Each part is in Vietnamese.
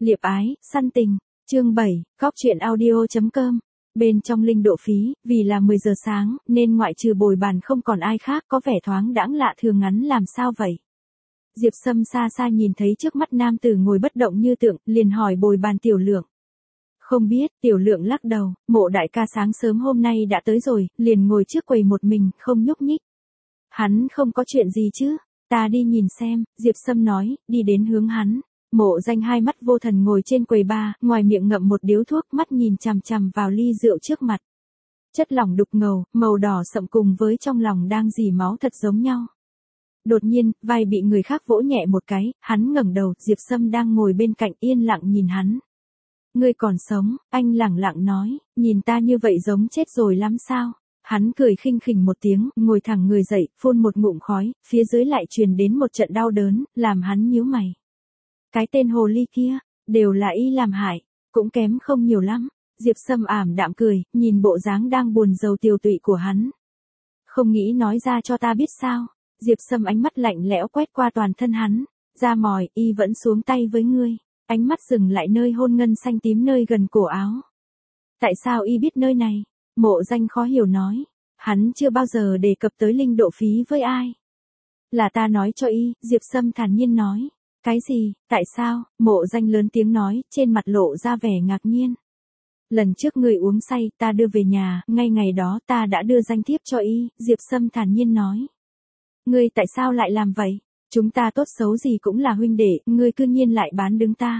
Liệp ái, săn tình, chương 7, cóc truyện audio.com. Bên trong linh độ phí, vì là 10 giờ sáng, nên ngoại trừ bồi bàn không còn ai khác, có vẻ thoáng đãng lạ thường ngắn làm sao vậy. Diệp Sâm xa xa nhìn thấy trước mắt nam tử ngồi bất động như tượng, liền hỏi bồi bàn Tiểu Lượng. Không biết, Tiểu Lượng lắc đầu, Mộ đại ca sáng sớm hôm nay đã tới rồi, liền ngồi trước quầy một mình, không nhúc nhích. Hắn không có chuyện gì chứ, ta đi nhìn xem, Diệp Sâm nói, đi đến hướng hắn. Mộ Danh hai mắt vô thần ngồi trên quầy bar, ngoài miệng ngậm một điếu thuốc, mắt nhìn chằm chằm vào ly rượu trước mặt. Chất lỏng đục ngầu, màu đỏ sậm cùng với trong lòng đang rỉ máu thật giống nhau. Đột nhiên, vai bị người khác vỗ nhẹ một cái, hắn ngẩng đầu, Diệp Sâm đang ngồi bên cạnh yên lặng nhìn hắn. Ngươi còn sống, anh lẳng lặng nói, nhìn ta như vậy giống chết rồi lắm sao? Hắn cười khinh khỉnh một tiếng, ngồi thẳng người dậy, phun một ngụm khói, phía dưới lại truyền đến một trận đau đớn, làm hắn nhíu mày. Cái tên hồ ly kia, đều là y làm hại, cũng kém không nhiều lắm. Diệp Sâm ảm đạm cười, nhìn bộ dáng đang buồn rầu tiều tụy của hắn. Không nghĩ nói ra cho ta biết sao? Diệp Sâm ánh mắt lạnh lẽo quét qua toàn thân hắn. Ra mỏi, y vẫn xuống tay với ngươi. Ánh mắt dừng lại nơi hôn ngân xanh tím nơi gần cổ áo. Tại sao y biết nơi này? Mộ Danh khó hiểu nói. Hắn chưa bao giờ đề cập tới linh độ phí với ai. Là ta nói cho y, Diệp Sâm thản nhiên nói. Cái gì, tại sao? Mộ Danh lớn tiếng nói, trên mặt lộ ra vẻ ngạc nhiên. Lần trước người uống say, ta đưa về nhà, ngay ngày đó ta đã đưa danh thiếp cho y, Diệp Sâm thản nhiên nói. Ngươi tại sao lại làm vậy? Chúng ta tốt xấu gì cũng là huynh đệ, ngươi cư nhiên lại bán đứng ta.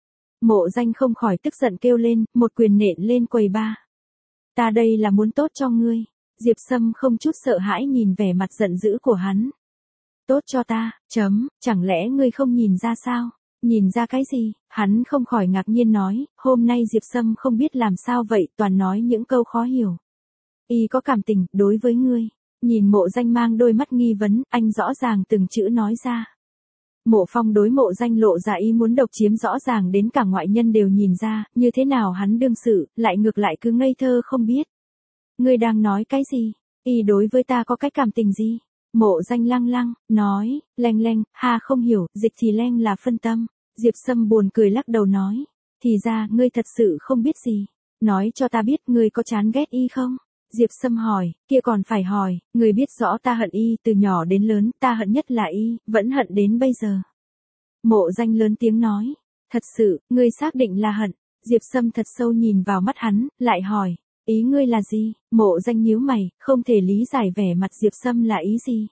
Mộ Danh không khỏi tức giận kêu lên, một quyền nện lên quầy bar. Ta đây là muốn tốt cho ngươi. Diệp Sâm không chút sợ hãi nhìn vẻ mặt giận dữ của hắn. Tốt cho ta, chẳng lẽ ngươi không nhìn ra sao? Nhìn ra cái gì? Hắn không khỏi ngạc nhiên nói, hôm nay Diệp Sâm không biết làm sao vậy, toàn nói những câu khó hiểu. Y có cảm tình, đối với ngươi. Nhìn Mộ Danh mang đôi mắt nghi vấn, anh rõ ràng từng chữ nói ra. Mộ Phong đối Mộ Danh lộ ra ý muốn độc chiếm rõ ràng đến cả ngoại nhân đều nhìn ra, như thế nào hắn đương sự, lại ngược lại cứ ngây thơ không biết. Ngươi đang nói cái gì? Y đối với ta có cái cảm tình gì? Mộ Danh lăng lăng, nói, leng, ha không hiểu, dịch thì leng là phân tâm. Diệp Sâm buồn cười lắc đầu nói, thì ra, ngươi thật sự không biết gì. Nói cho ta biết ngươi có chán ghét y không? Diệp Sâm hỏi, kia còn phải hỏi, ngươi biết rõ ta hận y, từ nhỏ đến lớn, ta hận nhất là y, vẫn hận đến bây giờ. Mộ Danh lớn tiếng nói, thật sự, ngươi xác định là hận. Diệp Sâm thật sâu nhìn vào mắt hắn, lại hỏi, ý ngươi là gì? Mộ Danh nhíu mày, không thể lý giải vẻ mặt Diệp Sâm là ý gì.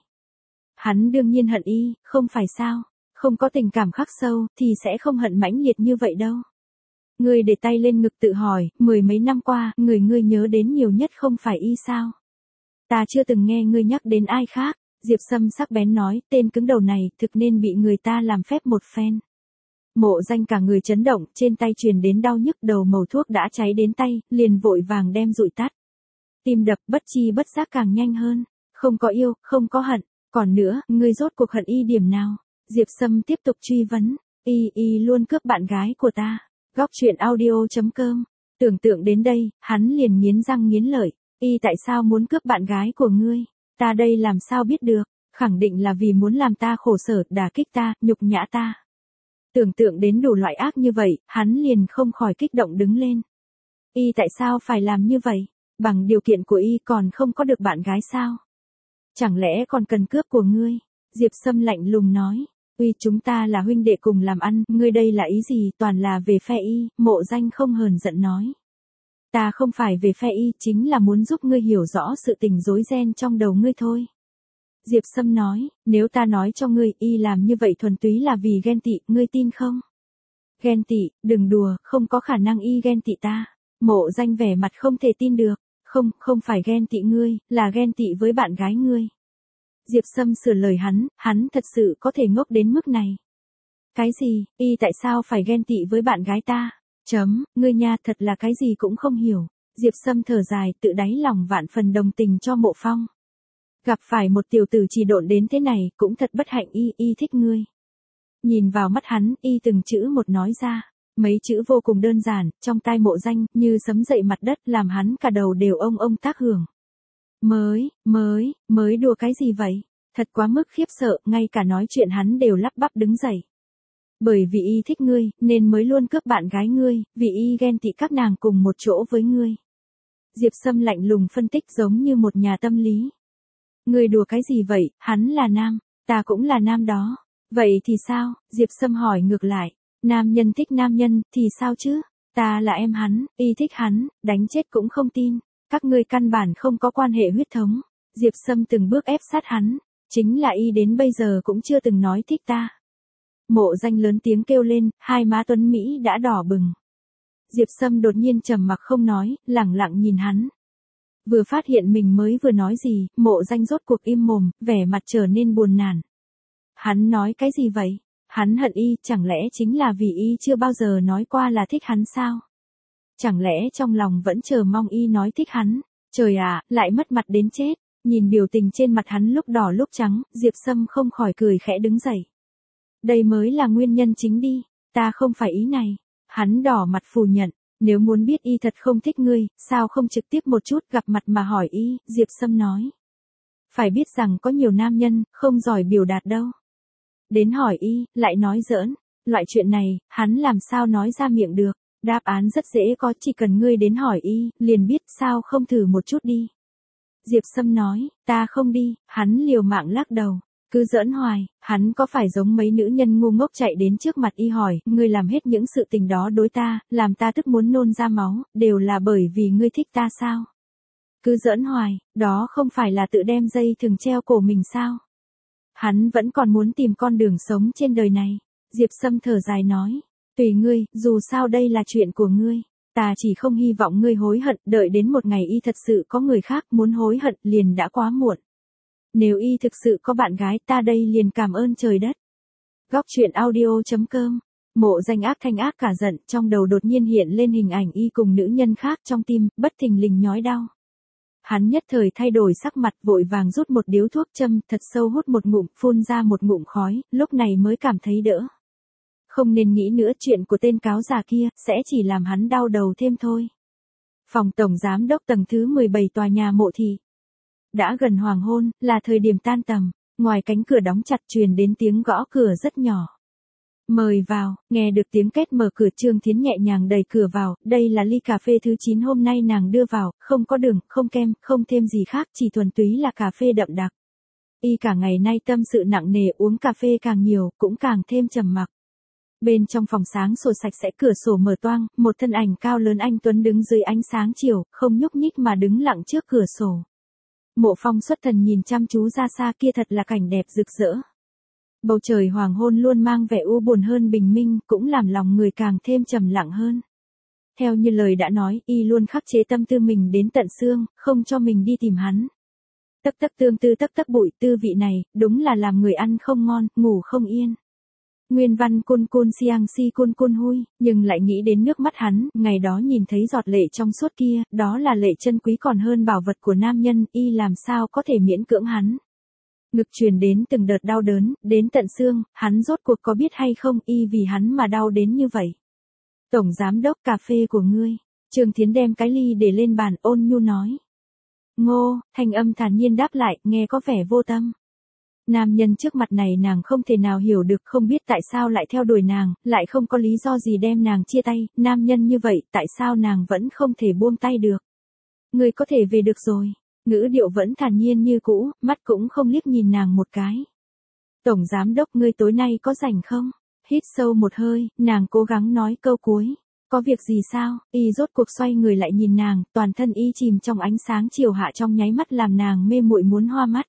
Hắn đương nhiên hận y, không phải sao? Không có tình cảm khắc sâu, thì sẽ không hận mãnh liệt như vậy đâu. Ngươi để tay lên ngực tự hỏi, 10 mấy năm qua, người ngươi nhớ đến nhiều nhất không phải y sao? Ta chưa từng nghe ngươi nhắc đến ai khác. Diệp Sâm sắc bén nói, tên cứng đầu này, thực nên bị người ta làm phép một phen. Mộ Danh cả người chấn động, trên tay truyền đến đau nhức, đầu mẩu thuốc đã cháy đến tay, liền vội vàng đem dụi tắt. Tim đập bất chi bất giác càng nhanh hơn. Không có yêu, không có hận. Còn nữa, ngươi rốt cuộc hận y điểm nào? Diệp Sâm tiếp tục truy vấn. Y luôn cướp bạn gái của ta. Góc truyện audio.com. Tưởng tượng đến đây, hắn liền nghiến răng nghiến lợi. Y tại sao muốn cướp bạn gái của ngươi? Ta đây làm sao biết được? Khẳng định là vì muốn làm ta khổ sở, đả kích ta, nhục nhã ta. Tưởng tượng đến đủ loại ác như vậy, hắn liền không khỏi kích động đứng lên. Y tại sao phải làm như vậy? Bằng điều kiện của y còn không có được bạn gái sao? Chẳng lẽ còn cần cướp của ngươi? Diệp Sâm lạnh lùng nói. Uy, chúng ta là huynh đệ cùng làm ăn, ngươi đây là ý gì? Toàn là về phe y. Mộ Danh không hờn giận nói. Ta không phải về phe y, chính là muốn giúp ngươi hiểu rõ sự tình rối ren trong đầu ngươi thôi. Diệp Sâm nói, nếu ta nói cho ngươi, y làm như vậy thuần túy là vì ghen tị, ngươi tin không? Ghen tị, đừng đùa, không có khả năng y ghen tị ta. Mộ Danh vẻ mặt không thể tin được. Không phải ghen tị ngươi, là ghen tị với bạn gái ngươi. Diệp Sâm sửa lời hắn thật sự có thể ngốc đến mức này. Cái gì, y tại sao phải ghen tị với bạn gái ta? Ngươi nha, thật là cái gì cũng không hiểu. Diệp Sâm thở dài, tự đáy lòng vạn phần đồng tình cho Mộ Phong. Gặp phải một tiểu tử chỉ độn đến thế này, cũng thật bất hạnh, y thích ngươi. Nhìn vào mắt hắn, y từng chữ một nói ra. Mấy chữ vô cùng đơn giản, trong tai Mộ Danh, như sấm dậy mặt đất, làm hắn cả đầu đều ông tác hưởng. Mới đùa cái gì vậy? Thật quá mức khiếp sợ, ngay cả nói chuyện hắn đều lắp bắp đứng dậy. Bởi vì y thích ngươi, nên mới luôn cướp bạn gái ngươi, vì y ghen tị các nàng cùng một chỗ với ngươi. Diệp Sâm lạnh lùng phân tích giống như một nhà tâm lý. Ngươi đùa cái gì vậy, hắn là nam, ta cũng là nam đó. Vậy thì sao, Diệp Sâm hỏi ngược lại. Nam nhân thích nam nhân, thì sao chứ? Ta là em hắn, y thích hắn, đánh chết cũng không tin. Các ngươi căn bản không có quan hệ huyết thống. Diệp Sâm từng bước ép sát hắn. Chính là y đến bây giờ cũng chưa từng nói thích ta. Mộ Danh lớn tiếng kêu lên, hai má tuấn Mỹ đã đỏ bừng. Diệp Sâm đột nhiên trầm mặc không nói, lẳng lặng nhìn hắn. Vừa phát hiện mình mới vừa nói gì, Mộ Danh rốt cuộc im mồm, vẻ mặt trở nên buồn nản. Hắn nói cái gì vậy? Hắn hận y, chẳng lẽ chính là vì y chưa bao giờ nói qua là thích hắn sao? Chẳng lẽ trong lòng vẫn chờ mong y nói thích hắn? Trời ạ, lại mất mặt đến chết. Nhìn biểu tình trên mặt hắn lúc đỏ lúc trắng, Diệp Sâm không khỏi cười khẽ đứng dậy. Đây mới là nguyên nhân chính đi, ta không phải ý này. Hắn đỏ mặt phủ nhận, nếu muốn biết y thật không thích ngươi, sao không trực tiếp một chút gặp mặt mà hỏi y, Diệp Sâm nói. Phải biết rằng có nhiều nam nhân, không giỏi biểu đạt đâu. Đến hỏi y, lại nói giỡn, loại chuyện này, hắn làm sao nói ra miệng được, đáp án rất dễ có, chỉ cần ngươi đến hỏi y, liền biết, sao không thử một chút đi. Diệp Sâm nói, ta không đi, hắn liều mạng lắc đầu. Cứ giỡn hoài, hắn có phải giống mấy nữ nhân ngu ngốc chạy đến trước mặt y hỏi, ngươi làm hết những sự tình đó đối ta, làm ta tức muốn nôn ra máu, đều là bởi vì ngươi thích ta sao? Cứ giỡn hoài, đó không phải là tự đem dây thừng treo cổ mình sao? Hắn vẫn còn muốn tìm con đường sống trên đời này. Diệp Sâm thở dài nói, tùy ngươi, dù sao đây là chuyện của ngươi. Ta chỉ không hy vọng ngươi hối hận, đợi đến một ngày y thật sự có người khác muốn hối hận liền đã quá muộn. Nếu y thực sự có bạn gái ta đây liền cảm ơn trời đất. Góc truyện audio.com. Mộ Danh ác thanh ác cả giận, trong đầu đột nhiên hiện lên hình ảnh y cùng nữ nhân khác trong tim, bất thình lình nhói đau. Hắn nhất thời thay đổi sắc mặt, vội vàng rút một điếu thuốc châm, thật sâu hút một ngụm, phun ra một ngụm khói, lúc này mới cảm thấy đỡ. Không nên nghĩ nữa, chuyện của tên cáo già kia, sẽ chỉ làm hắn đau đầu thêm thôi. Phòng tổng giám đốc tầng thứ 17 tòa nhà Mộ thị. Đã gần hoàng hôn, là thời điểm tan tầm, ngoài cánh cửa đóng chặt truyền đến tiếng gõ cửa rất nhỏ. Mời vào, nghe được tiếng két mở cửa, Trương Thiến nhẹ nhàng đẩy cửa vào, đây là ly cà phê thứ 9 hôm nay nàng đưa vào, không có đường, không kem, không thêm gì khác, chỉ thuần túy là cà phê đậm đặc. Y cả ngày nay tâm sự nặng nề, uống cà phê càng nhiều, cũng càng thêm trầm mặc. Bên trong phòng sáng sủa sạch sẽ, cửa sổ mở toang, một thân ảnh cao lớn anh tuấn đứng dưới ánh sáng chiều, không nhúc nhích mà đứng lặng trước cửa sổ. Mộ Phong xuất thần nhìn chăm chú ra xa, kia thật là cảnh đẹp rực rỡ. Bầu trời hoàng hôn luôn mang vẻ u buồn hơn bình minh, cũng làm lòng người càng thêm trầm lặng hơn. Theo như lời đã nói, y luôn khắc chế tâm tư mình đến tận xương, không cho mình đi tìm hắn. Tấc tấc tương tư tấc tấc bụi, tư vị này, đúng là làm người ăn không ngon, ngủ không yên. Nguyên văn cun cun siang si cun cun hui, nhưng lại nghĩ đến nước mắt hắn, ngày đó nhìn thấy giọt lệ trong suốt kia, đó là lệ chân quý còn hơn bảo vật của nam nhân, y làm sao có thể miễn cưỡng hắn. Ngực truyền đến từng đợt đau đớn, đến tận xương, hắn rốt cuộc có biết hay không, y vì hắn mà đau đến như vậy. Tổng giám đốc, cà phê của ngươi. Trương Thiến đem cái ly để lên bàn, ôn nhu nói. Ngô, thanh âm thản nhiên đáp lại, nghe có vẻ vô tâm. Nam nhân trước mặt này nàng không thể nào hiểu được, không biết tại sao lại theo đuổi nàng, lại không có lý do gì đem nàng chia tay, nam nhân như vậy, tại sao nàng vẫn không thể buông tay được. Ngươi có thể về được rồi. Ngữ điệu vẫn thản nhiên như cũ, mắt cũng không liếc nhìn nàng một cái. Tổng giám đốc, ngươi tối nay có rảnh không? Hít sâu một hơi, nàng cố gắng nói câu cuối. Có việc gì sao? Y rốt cuộc xoay người lại nhìn nàng, toàn thân y chìm trong ánh sáng chiều hạ, trong nháy mắt làm nàng mê muội muốn hoa mắt.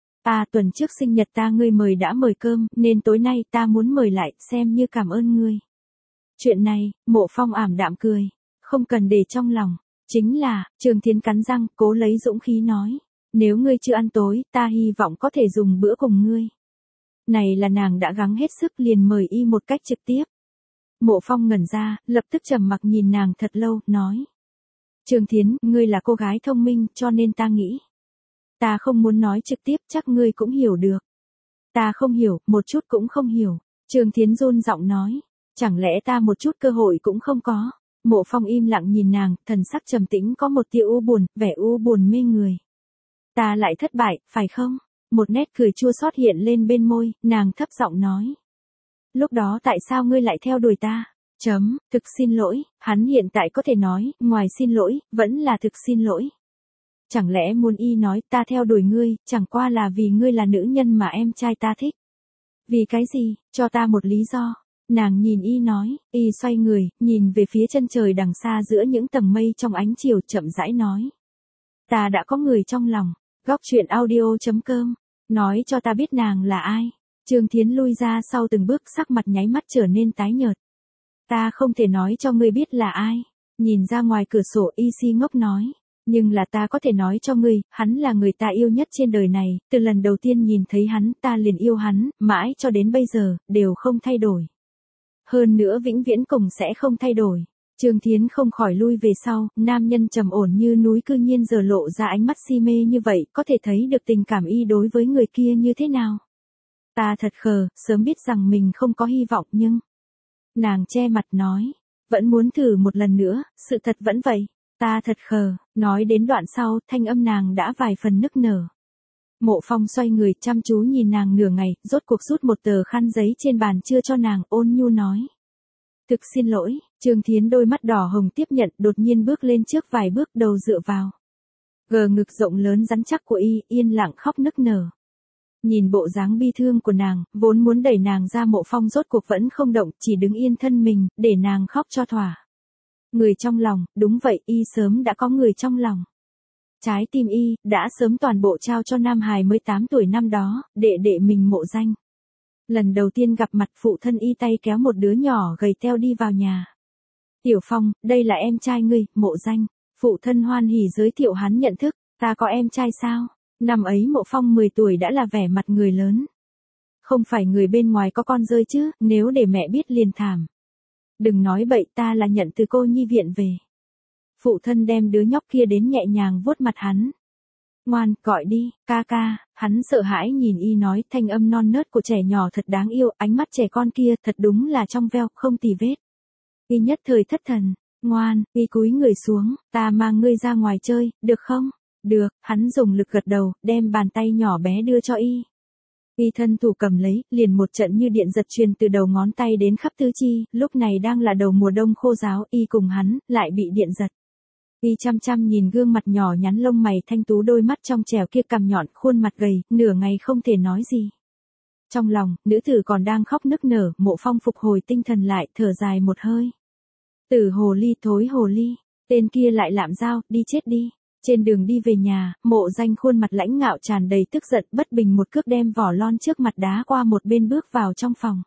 Tuần trước sinh nhật ta ngươi mời đã mời cơm, nên tối nay ta muốn mời lại, xem như cảm ơn ngươi. Chuyện này, Mộ Phong ảm đạm cười. Không cần để trong lòng. Chính là, Trương Thiến cắn răng, cố lấy dũng khí nói. Nếu ngươi chưa ăn tối, ta hy vọng có thể dùng bữa cùng ngươi. Này là nàng đã gắng hết sức, liền mời y một cách trực tiếp. Mộ Phong ngẩn ra, lập tức trầm mặc nhìn nàng thật lâu, nói. Trương Thiến, ngươi là cô gái thông minh, cho nên ta nghĩ. Ta không muốn nói trực tiếp, chắc ngươi cũng hiểu được. Ta không hiểu, một chút cũng không hiểu. Trương Thiến run giọng nói. Chẳng lẽ ta một chút cơ hội cũng không có. Mộ Phong im lặng nhìn nàng, thần sắc trầm tĩnh, có một tia u buồn, vẻ u buồn mê người. Ta lại thất bại, phải không? Một nét cười chua xót hiện lên bên môi, nàng thấp giọng nói. lúc đó tại sao ngươi lại theo đuổi ta? Thực xin lỗi, hắn hiện tại có thể nói, ngoài xin lỗi, vẫn là thực xin lỗi. Chẳng lẽ muốn y nói ta theo đuổi ngươi, chẳng qua là vì ngươi là nữ nhân mà em trai ta thích. Vì cái gì, cho ta một lý do. Nàng nhìn y nói, y xoay người, nhìn về phía chân trời đằng xa giữa những tầng mây trong ánh chiều chậm rãi nói. Ta đã có người trong lòng, góc chuyện audio.com, nói cho ta biết nàng là ai. Trương Thiến lui ra sau từng bước sắc mặt nháy mắt trở nên tái nhợt. Ta không thể nói cho ngươi biết là ai. Nhìn ra ngoài cửa sổ y si ngốc nói. Nhưng là ta có thể nói cho ngươi, hắn là người ta yêu nhất trên đời này, từ lần đầu tiên nhìn thấy hắn ta liền yêu hắn, mãi cho đến bây giờ, đều không thay đổi. Hơn nữa vĩnh viễn cùng sẽ không thay đổi. Trương Thiến không khỏi lui về sau, nam nhân trầm ổn như núi cư nhiên giờ lộ ra ánh mắt si mê như vậy, có thể thấy được tình cảm y đối với người kia như thế nào. Ta thật khờ, sớm biết rằng mình không có hy vọng nhưng... Nàng che mặt nói, vẫn muốn thử một lần nữa, sự thật vẫn vậy. Ta thật khờ, nói đến đoạn sau, thanh âm nàng đã vài phần nức nở. Mộ Phong xoay người chăm chú nhìn nàng nửa ngày, rốt cuộc rút một tờ khăn giấy trên bàn chưa cho nàng, ôn nhu nói. Thực xin lỗi, Trương Thiến đôi mắt đỏ hồng tiếp nhận, đột nhiên bước lên trước vài bước đầu dựa vào. Gờ ngực rộng lớn rắn chắc của y, yên lặng khóc nức nở. Nhìn bộ dáng bi thương của nàng, vốn muốn đẩy nàng ra Mộ Phong rốt cuộc vẫn không động, chỉ đứng yên thân mình, để nàng khóc cho thỏa. Người trong lòng, đúng vậy, y sớm đã có người trong lòng. Trái tim y, đã sớm toàn bộ trao cho nam hài mới 8 tuổi năm đó, đệ mình Mộ Danh. Lần đầu tiên gặp mặt phụ thân y tay kéo một đứa nhỏ gầy teo đi vào nhà. Tiểu Phong, đây là em trai ngươi, Mộ Danh. Phụ thân hoan hỉ giới thiệu hắn nhận thức, ta có em trai sao? Năm ấy Mộ Phong 10 tuổi đã là vẻ mặt người lớn. Không phải người bên ngoài có con rơi chứ, nếu để mẹ biết liền thảm. Đừng nói bậy, ta là nhận từ cô nhi viện về. Phụ thân đem đứa nhóc kia đến nhẹ nhàng vuốt mặt hắn. Ngoan, gọi đi, ca ca, hắn sợ hãi nhìn y nói thanh âm non nớt của trẻ nhỏ thật đáng yêu, ánh mắt trẻ con kia thật đúng là trong veo, không tì vết. Y nhất thời thất thần, ngoan, y cúi người xuống, ta mang ngươi ra ngoài chơi, được không? Được, hắn dùng lực gật đầu, đem bàn tay nhỏ bé đưa cho y. Y thân thủ cầm lấy, liền một trận như điện giật truyền từ đầu ngón tay đến khắp tứ chi, lúc này đang là đầu mùa đông khô ráo, y cùng hắn, lại bị điện giật. Y chăm chăm nhìn gương mặt nhỏ nhắn lông mày thanh tú đôi mắt trong trẻo kia cằm nhọn, khuôn mặt gầy, nửa ngày không thể nói gì. Trong lòng, nữ tử còn đang khóc nức nở, Mộ Phong phục hồi tinh thần lại, thở dài một hơi. Tử hồ ly thối hồ ly, tên kia lại lạm giao, đi chết đi. Trên đường đi về nhà, Mộ Danh khuôn mặt lãnh ngạo tràn đầy tức giận, bất bình một cước đem vỏ lon trước mặt đá qua một bên bước vào trong phòng.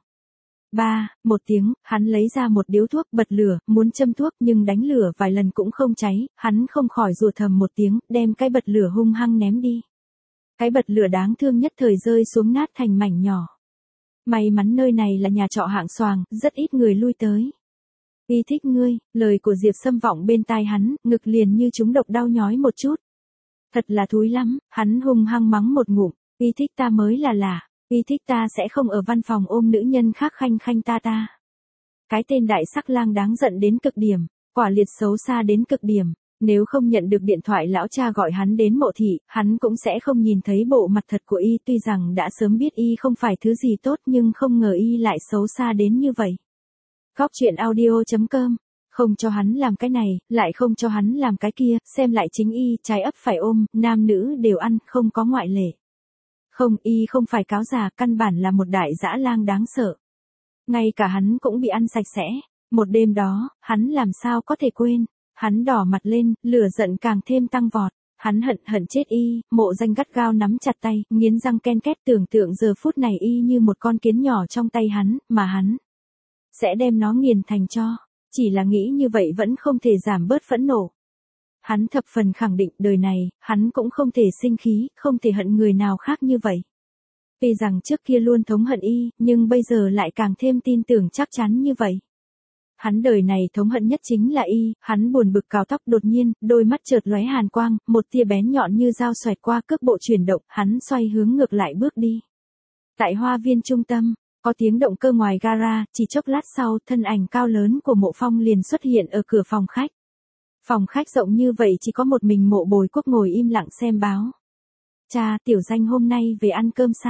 Một tiếng, hắn lấy ra một điếu thuốc, bật lửa, muốn châm thuốc nhưng đánh lửa vài lần cũng không cháy, hắn không khỏi rủa thầm một tiếng, đem cái bật lửa hung hăng ném đi. Cái bật lửa đáng thương nhất thời rơi xuống nát thành mảnh nhỏ. May mắn nơi này là nhà trọ hạng xoàng, rất ít người lui tới. Y thích ngươi, lời của Diệp Sâm vọng bên tai hắn, ngực liền như trúng độc đau nhói một chút. Thật là thúi lắm, hắn hung hăng mắng một ngụm, y thích ta mới là lạ, y thích ta sẽ không ở văn phòng ôm nữ nhân khác khanh khanh ta. Cái tên đại sắc lang đáng giận đến cực điểm, quả liệt xấu xa đến cực điểm, nếu không nhận được điện thoại lão cha gọi hắn đến Mộ thị, hắn cũng sẽ không nhìn thấy bộ mặt thật của y, tuy rằng đã sớm biết y không phải thứ gì tốt nhưng không ngờ y lại xấu xa đến như vậy. Góc chuyện audio.com, không cho hắn làm cái này, lại không cho hắn làm cái kia, xem lại chính y, trái ấp phải ôm, nam nữ đều ăn, không có ngoại lệ. Không, y không phải cáo già, căn bản là một đại dã lang đáng sợ. Ngay cả hắn cũng bị ăn sạch sẽ. Một đêm đó, hắn làm sao có thể quên. Hắn đỏ mặt lên, lửa giận càng thêm tăng vọt. Hắn hận chết y, Mộ Danh gắt gao nắm chặt tay, nghiến răng ken két, tưởng tượng giờ phút này y như một con kiến nhỏ trong tay hắn, mà hắn sẽ đem nó nghiền thành tro. Chỉ là nghĩ như vậy vẫn không thể giảm bớt phẫn nộ. Hắn thập phần khẳng định đời này, hắn cũng không thể sinh khí, không thể hận người nào khác như vậy. Vì rằng trước kia luôn thống hận y, nhưng bây giờ lại càng thêm tin tưởng chắc chắn như vậy. Hắn đời này thống hận nhất chính là y, hắn buồn bực cào tóc đột nhiên, đôi mắt chợt lóe hàn quang, một tia bén nhọn như dao xoẹt qua cước bộ chuyển động, hắn xoay hướng ngược lại bước đi. Tại hoa viên trung tâm, có tiếng động cơ ngoài gara, chỉ chốc lát sau, thân ảnh cao lớn của Mộ Phong liền xuất hiện ở cửa phòng khách. Phòng khách rộng như vậy chỉ có một mình Mộ Bồi Quốc ngồi im lặng xem báo. Cha, Tiểu Danh hôm nay về ăn cơm sao?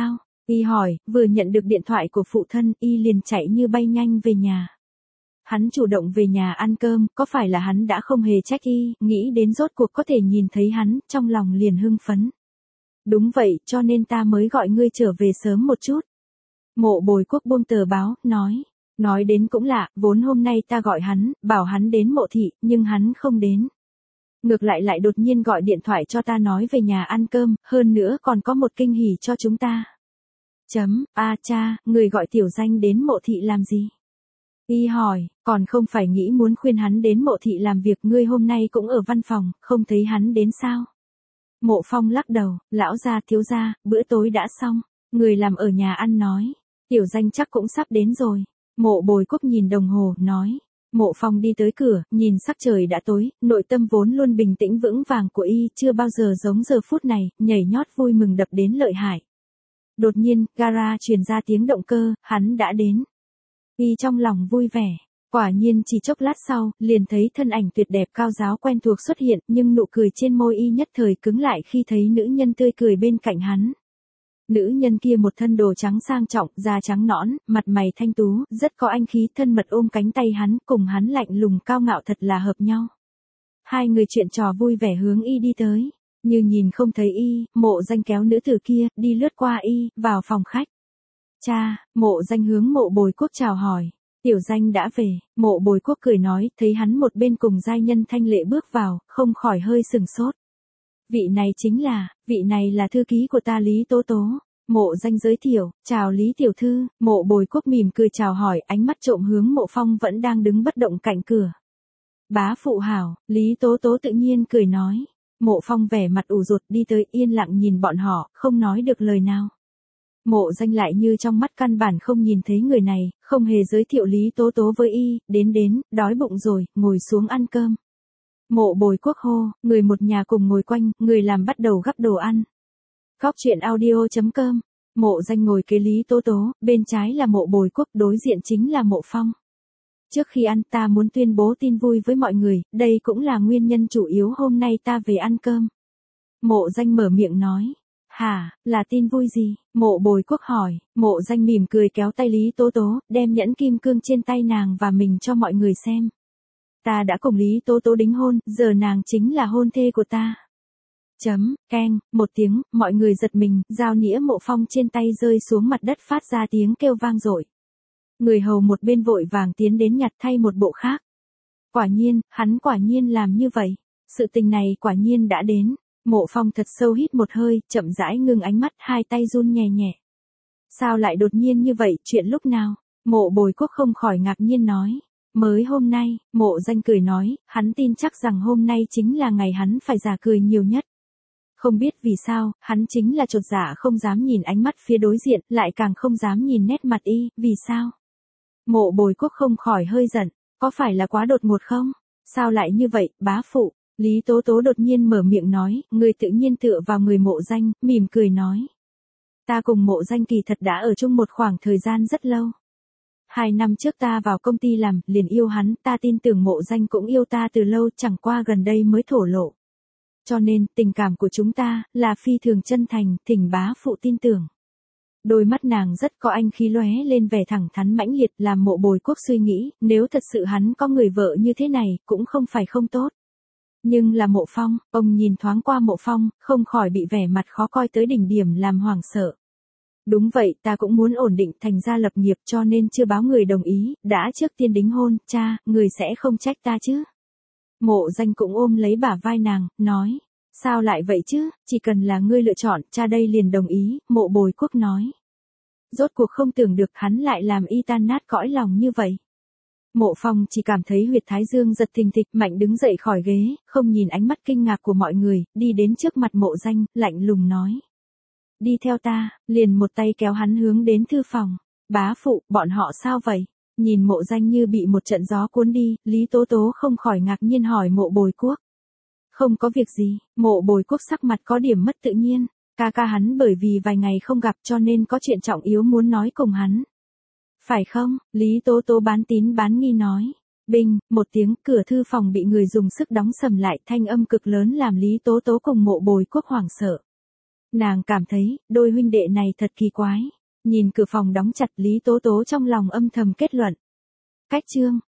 Y hỏi, vừa nhận được điện thoại của phụ thân, Y liền chạy như bay nhanh về nhà. Hắn chủ động về nhà ăn cơm, có phải là hắn đã không hề trách Y, nghĩ đến rốt cuộc có thể nhìn thấy hắn, trong lòng liền hưng phấn. Đúng vậy, cho nên ta mới gọi ngươi trở về sớm một chút. Mộ Bồi Quốc buông tờ báo, nói. Nói đến cũng lạ, vốn hôm nay ta gọi hắn, bảo hắn đến Mộ thị, nhưng hắn không đến. Ngược lại đột nhiên gọi điện thoại cho ta nói về nhà ăn cơm, hơn nữa còn có một kinh hỉ cho chúng ta. Cha, người gọi Tiểu Danh đến Mộ thị làm gì? Y hỏi, còn không phải nghĩ muốn khuyên hắn đến Mộ thị làm việc, ngươi hôm nay cũng ở văn phòng, không thấy hắn đến sao? Mộ Phong lắc đầu, lão gia thiếu gia, bữa tối đã xong, người làm ở nhà ăn nói, Tiểu Danh chắc cũng sắp đến rồi. Mộ Bồi Quốc nhìn đồng hồ, nói. Mộ Phong đi tới cửa, nhìn sắc trời đã tối, nội tâm vốn luôn bình tĩnh vững vàng của Y chưa bao giờ giống giờ phút này, nhảy nhót vui mừng đập đến lợi hại. Đột nhiên, gara truyền ra tiếng động cơ, hắn đã đến. Y trong lòng vui vẻ. Quả nhiên chỉ chốc lát sau, liền thấy thân ảnh tuyệt đẹp cao giáo quen thuộc xuất hiện, nhưng nụ cười trên môi Y nhất thời cứng lại khi thấy nữ nhân tươi cười bên cạnh hắn. Nữ nhân kia một thân đồ trắng sang trọng, da trắng nõn, mặt mày thanh tú, rất có anh khí, thân mật ôm cánh tay hắn, cùng hắn lạnh lùng cao ngạo thật là hợp nhau. Hai người chuyện trò vui vẻ hướng Y đi tới, như nhìn không thấy Y, Mộ Danh kéo nữ tử kia, đi lướt qua Y, vào phòng khách. Cha, Mộ Danh hướng Mộ Bồi Quốc chào hỏi. Tiểu Danh đã về, Mộ Bồi Quốc cười nói, thấy hắn một bên cùng giai nhân thanh lệ bước vào, không khỏi hơi sừng sốt. Vị này là thư ký của ta Lý Tố Tố. Mộ Danh giới thiệu, chào Lý Tiểu Thư, Mộ Bồi Quốc mỉm cười chào hỏi, ánh mắt trộm hướng Mộ Phong vẫn đang đứng bất động cạnh cửa. Bá phụ hảo, Lý Tố Tố tự nhiên cười nói. Mộ Phong vẻ mặt ủ rột đi tới yên lặng nhìn bọn họ, không nói được lời nào. Mộ Danh lại như trong mắt căn bản không nhìn thấy người này, không hề giới thiệu Lý Tố Tố với Y, đến, đói bụng rồi, ngồi xuống ăn cơm. Mộ Bồi Quốc hô, người một nhà cùng ngồi quanh, người làm bắt đầu gắp đồ ăn. Góc chuyện audio.com. Mộ Danh ngồi kế Lý Tố Tố, bên trái là Mộ Bồi Quốc, đối diện chính là Mộ Phong. Trước khi ăn ta muốn tuyên bố tin vui với mọi người, đây cũng là nguyên nhân chủ yếu hôm nay ta về ăn cơm. Mộ Danh mở miệng nói. Hả, là tin vui gì? Mộ Bồi Quốc hỏi. Mộ Danh mỉm cười kéo tay Lý Tố Tố, đem nhẫn kim cương trên tay nàng và mình cho mọi người xem. Ta đã cùng Lý Tố Tố đính hôn, giờ nàng chính là hôn thê của ta. Keng, một tiếng, mọi người giật mình, dao nĩa Mộ Phong trên tay rơi xuống mặt đất phát ra tiếng kêu vang dội. Người hầu một bên vội vàng tiến đến nhặt thay một bộ khác. Hắn quả nhiên làm như vậy. Sự tình này quả nhiên đã đến. Mộ Phong thật sâu hít một hơi, chậm rãi ngưng ánh mắt, hai tay run nhẹ nhẹ. Sao lại đột nhiên như vậy, chuyện lúc nào? Mộ Bồi Quốc không khỏi ngạc nhiên nói. Mới hôm nay, Mộ Danh cười nói, hắn tin chắc rằng hôm nay chính là ngày hắn phải giả cười nhiều nhất. Không biết vì sao, hắn chính là chột dạ không dám nhìn ánh mắt phía đối diện, lại càng không dám nhìn nét mặt Y, vì sao? Mộ Bồi Quốc không khỏi hơi giận, có phải là quá đột ngột không? Sao lại như vậy, bá phụ? Lý Tố Tố đột nhiên mở miệng nói, người tự nhiên tựa vào người Mộ Danh, mỉm cười nói. Ta cùng Mộ Danh kỳ thật đã ở chung một khoảng thời gian rất lâu. 2 năm trước ta vào công ty làm, liền yêu hắn, ta tin tưởng Mộ Danh cũng yêu ta từ lâu, chẳng qua gần đây mới thổ lộ. Cho nên, tình cảm của chúng ta, là phi thường chân thành, thỉnh bá phụ tin tưởng. Đôi mắt nàng rất có anh khí lóe lên vẻ thẳng thắn mãnh liệt, làm Mộ Bồi Quốc suy nghĩ, nếu thật sự hắn có người vợ như thế này, cũng không phải không tốt. Nhưng là Mộ Phong, ông nhìn thoáng qua Mộ Phong, không khỏi bị vẻ mặt khó coi tới đỉnh điểm làm hoảng sợ. Đúng vậy, ta cũng muốn ổn định thành gia lập nghiệp cho nên chưa báo người đồng ý, đã trước tiên đính hôn, cha, người sẽ không trách ta chứ. Mộ Danh cũng ôm lấy bả vai nàng, nói. Sao lại vậy chứ, chỉ cần là ngươi lựa chọn, cha đây liền đồng ý, Mộ Bồi Quốc nói. Rốt cuộc không tưởng được hắn lại làm Y tan nát cõi lòng như vậy. Mộ Phong chỉ cảm thấy huyệt thái dương giật thình thịch, mạnh đứng dậy khỏi ghế, không nhìn ánh mắt kinh ngạc của mọi người, đi đến trước mặt Mộ Danh, lạnh lùng nói. Đi theo ta, liền một tay kéo hắn hướng đến thư phòng. Bá phụ, bọn họ sao vậy? Nhìn Mộ Danh như bị một trận gió cuốn đi, Lý Tố Tố không khỏi ngạc nhiên hỏi Mộ Bồi Quốc. Không có việc gì, Mộ Bồi Quốc sắc mặt có điểm mất tự nhiên, ca hắn bởi vì vài ngày không gặp cho nên có chuyện trọng yếu muốn nói cùng hắn. Phải không? Lý Tố Tố bán tín bán nghi nói. Binh, một tiếng, cửa thư phòng bị người dùng sức đóng sầm lại, thanh âm cực lớn làm Lý Tố Tố cùng Mộ Bồi Quốc hoảng sợ. Nàng cảm thấy, đôi huynh đệ này thật kỳ quái. Nhìn cửa phòng đóng chặt Lý Tố Tố trong lòng âm thầm kết luận. Cách chương